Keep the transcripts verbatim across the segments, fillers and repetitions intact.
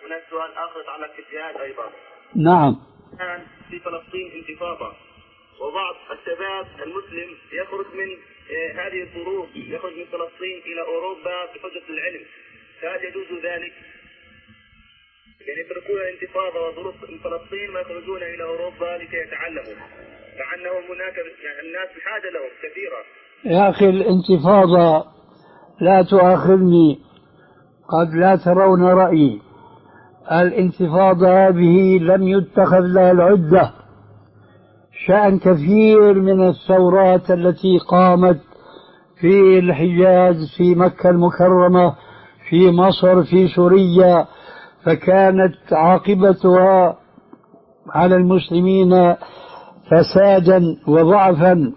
هناك سؤال آخر يتعلق بالجهاد أيضا. نعم. الآن في فلسطين انتفاضة، وبعض الشباب المسلم يخرج من هذه الظروف، يخرج من فلسطين إلى أوروبا بحجة العلم، فهل يجوز ذلك؟ يعني يتركون الانتفاضة وظروف فلسطين ويخرجون إلى أوروبا لكي يتعلموا، مع أنهم هناك الناس بحاجة لهم كثيرة. يا أخي الانتفاضة لا تؤاخذني، قد لا ترون رأيي. الانتفاضة هذه لم يتخذ لها العدة. شأن كثير من الثورات التي قامت في الحجاز، في مكة المكرمة، في مصر، في سوريا، فكانت عاقبتها على المسلمين فسادا وضعفا.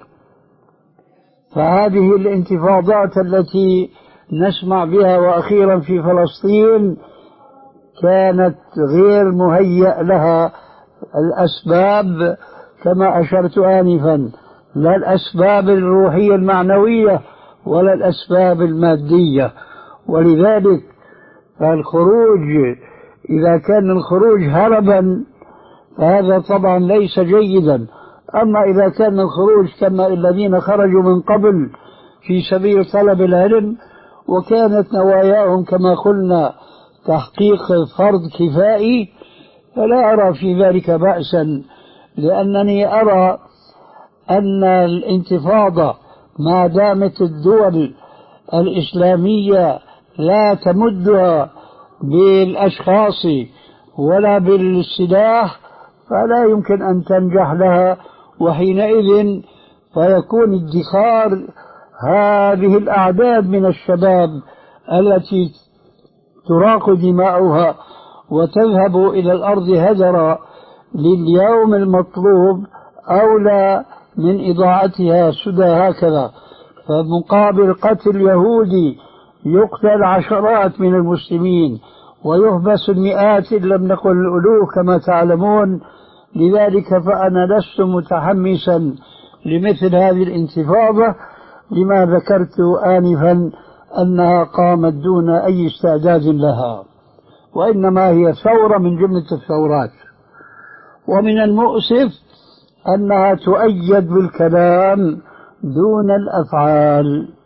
فهذه الانتفاضات التي نسمع بها وأخيرا في فلسطين كانت غير مهيأ لها الأسباب كما أشرت آنفا، لا الأسباب الروحية المعنوية ولا الأسباب المادية. ولذلك الخروج، إذا كان الخروج هربا فهذا طبعا ليس جيدا. أما إذا كان الخروج كما الذين خرجوا من قبل في سبيل طلب العلم وكانت نواياهم كما قلنا تحقيق فرض كفائي، فلا أرى في ذلك بأسا، لأنني أرى أن الانتفاضة ما دامت الدول الإسلامية لا تمدها بالأشخاص ولا بالسلاح فلا يمكن أن تنجح لها، وحينئذ فيكون ادخار هذه الأعداد من الشباب التي تراق دماؤها وتذهب إلى الأرض هدرا لليوم المطلوب أولى من إضاعتها سدى هكذا. فمقابل قتل يهودي يقتل عشرات من المسلمين ويحبس المئات إن لم نقل الألوف كما تعلمون. لذلك فأنا لست متحمسا لمثل هذه الانتفاضة لما ذكرت آنفا أنها قامت دون أي استعداد لها، وإنما هي ثورة من جملة الثورات. ومن المؤسف أنها تؤيد بالكلام دون الأفعال.